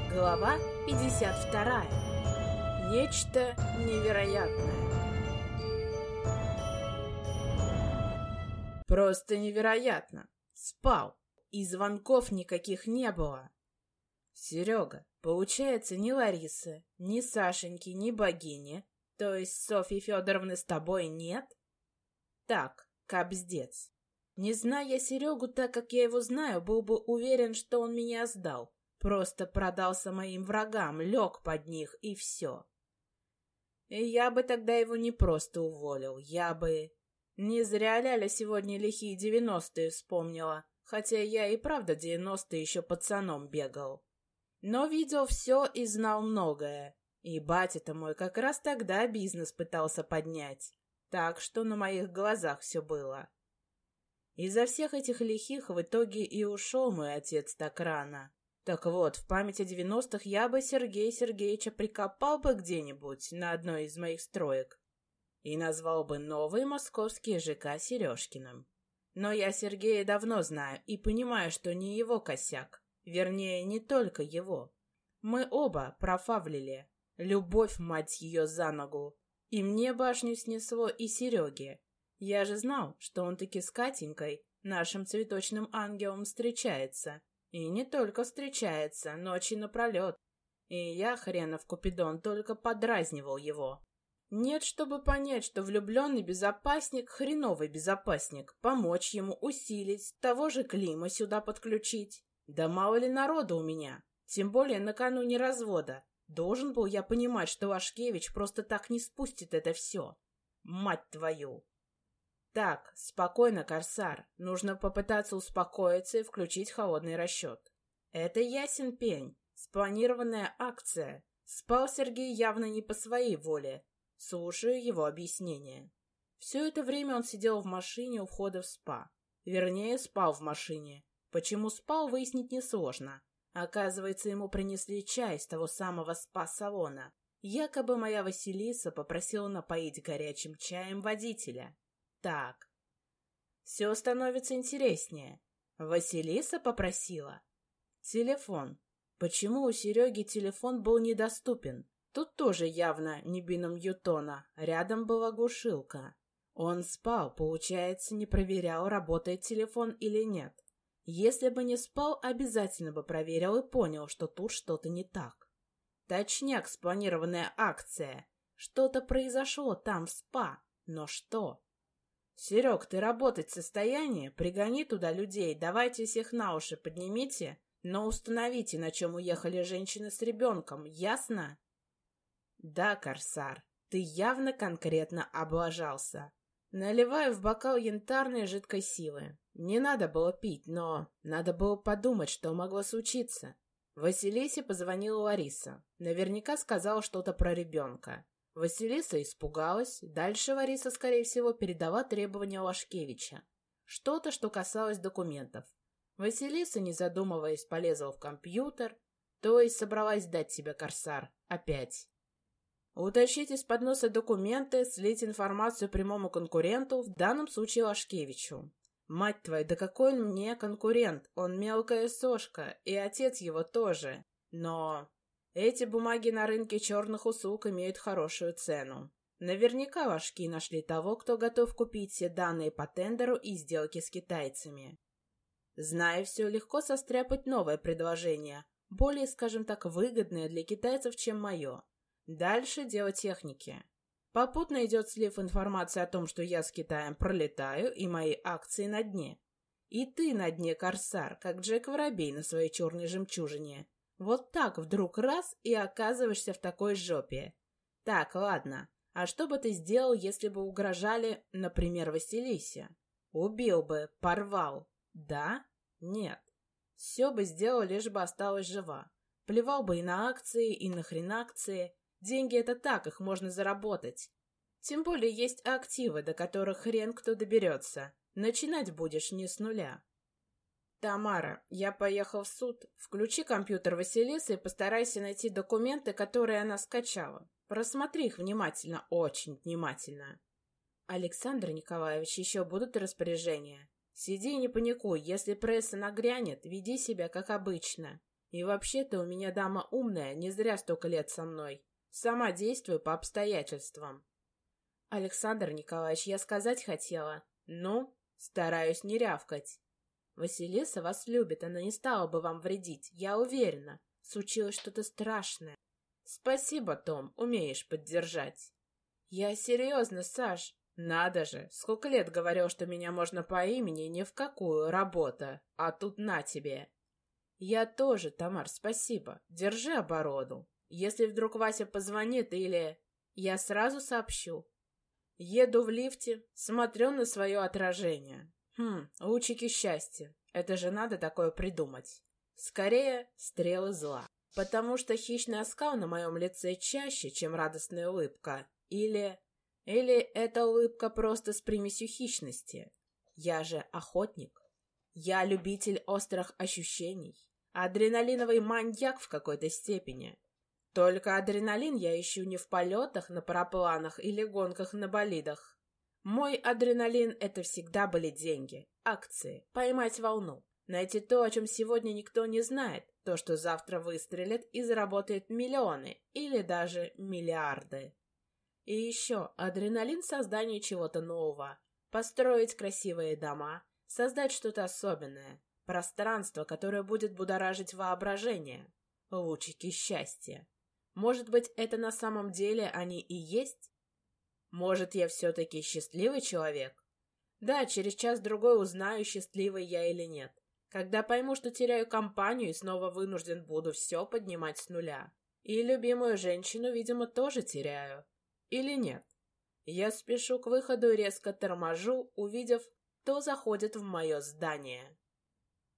Глава 52. Нечто невероятное. Просто невероятно. Спал. И звонков никаких не было. Серега, получается, ни Ларисы, ни Сашеньки, ни богини, то есть Софьи Федоровны с тобой нет? Так, кабздец. Не зная я Серегу так, как я его знаю, был бы уверен, что он меня сдал. Просто продался моим врагам, лег под них, и все. И я бы тогда его не просто уволил, я бы... Не зря Ляля сегодня лихие 90-е вспомнила, хотя я и правда 90-е еще пацаном бегал. Но видел все и знал многое. И батя-то мой как раз тогда бизнес пытался поднять. Так что на моих глазах все было. Из-за всех этих лихих в итоге и ушел мой отец так рано. Так вот, в память о 90-х я бы Сергея Сергеевича прикопал бы где-нибудь на одной из моих строек и назвал бы новый московский ЖК Сережкиным. Но я Сергея давно знаю и понимаю, что не его косяк. Вернее, не только его. Мы оба профавлили. Любовь, мать ее, за ногу. И мне башню снесло, и Сереге. Я же знал, что он таки с Катенькой, нашим цветочным ангелом, встречается. И не только встречается, ночи напролет. И я, хренов Купидон, только подразнивал его. Нет, чтобы понять, что влюбленный безопасник — хреновый безопасник, помочь ему усилить, того же Клима сюда подключить. Да мало ли народу у меня, тем более накануне развода. Должен был я понимать, что Вашкевич просто так не спустит это все. Мать твою! Так, спокойно, Корсар. Нужно попытаться успокоиться и включить холодный расчет. Это ясен пень. Спланированная акция. Спал Сергей явно не по своей воле. Слушаю его объяснение. Все это время он сидел в машине у входа в спа. Вернее, спал в машине. Почему спал, выяснить несложно. Оказывается, ему принесли чай из того самого спа-салона. Якобы моя Василиса попросила напоить горячим чаем водителя. Так, все становится интереснее. Василиса попросила. Телефон. Почему у Сереги телефон был недоступен? Тут тоже явно не бином Ньютона. Рядом была глушилка. Он спал, получается, не проверял, работает телефон или нет. Если бы не спал, обязательно бы проверил и понял, что тут что-то не так. Точняк, спланированная акция. Что-то произошло там в спа. Но что? «Серег, ты работать в состоянии? Пригони туда людей, давайте всех на уши поднимите, но установите, на чем уехали женщины с ребенком, ясно?» «Да, Корсар, ты явно конкретно облажался. Наливаю в бокал янтарной жидкой силы. Не надо было пить, но надо было подумать, что могло случиться». Василисе позвонила Лариса. Наверняка сказала что-то про ребенка. Василиса испугалась. Дальше Лариса, скорее всего, передала требования Лашкевича. Что-то, что касалось документов. Василиса, не задумываясь, полезла в компьютер, то есть собралась дать тебе, Корсар, опять. Утащить из-под носа документы, слить информацию прямому конкуренту, в данном случае Лашкевичу. Мать твою, да какой он мне конкурент? Он мелкая сошка, и отец его тоже. Но... Эти бумаги на рынке черных услуг имеют хорошую цену. Наверняка Вашки нашли того, кто готов купить все данные по тендеру и сделки с китайцами. Зная все, легко состряпать новое предложение, более, скажем так, выгодное для китайцев, чем мое. Дальше дело техники. Попутно идет слив информации о том, что я с Китаем пролетаю, и мои акции на дне. И ты на дне, Корсар, как Джек Воробей на своей черной жемчужине. Вот так вдруг раз и оказываешься в такой жопе. Так, ладно. А что бы ты сделал, если бы угрожали, например, Василисе? Убил бы, порвал. Да? Нет. Все бы сделал, лишь бы осталась жива. Плевал бы и на акции, и на хрен акции. Деньги — это так, их можно заработать. Тем более есть активы, до которых хрен кто доберется. Начинать будешь не с нуля. «Тамара, я поехал в суд. Включи компьютер Василисы и постарайся найти документы, которые она скачала. Просмотри их внимательно, очень внимательно». «Александр Николаевич, еще будут распоряжения? Сиди и не паникуй. Если пресса нагрянет, веди себя как обычно. И вообще-то у меня дама умная, не зря столько лет со мной. Сама действую по обстоятельствам. Александр Николаевич, я сказать хотела. Ну, стараюсь не рявкать. Василиса вас любит, она не стала бы вам вредить, я уверена. Случилось что-то страшное. Спасибо, Том, умеешь поддержать. Я серьезно, Саш. Надо же, сколько лет говорил, что меня можно по имени ни в какую, работа. А тут на тебе. Я тоже, Тамар, спасибо. Держи оборону. Если вдруг Вася позвонит или... Я сразу сообщу. Еду в лифте, смотрю на свое отражение. Лучики счастья. Это же надо такое придумать. Скорее, стрелы зла. Потому что хищный оскал на моем лице чаще, чем радостная улыбка. Или эта улыбка просто с примесью хищности. Я же охотник. Я любитель острых ощущений. Адреналиновый маньяк в какой-то степени. Только адреналин я ищу не в полетах, на парапланах или гонках на болидах. Мой адреналин — это всегда были деньги, акции, поймать волну. Найти то, о чем сегодня никто не знает, то, что завтра выстрелит и заработает миллионы или даже миллиарды. И еще адреналин создания чего-то нового. Построить красивые дома, создать что-то особенное. Пространство, которое будет будоражить воображение. Лучики счастья. Может быть, это на самом деле они и есть? Может, я все-таки счастливый человек? Да, через час-другой узнаю, счастливый я или нет. Когда пойму, что теряю компанию и снова вынужден буду все поднимать с нуля. И любимую женщину, видимо, тоже теряю. Или нет? Я спешу к выходу и резко торможу, увидев, кто заходит в мое здание.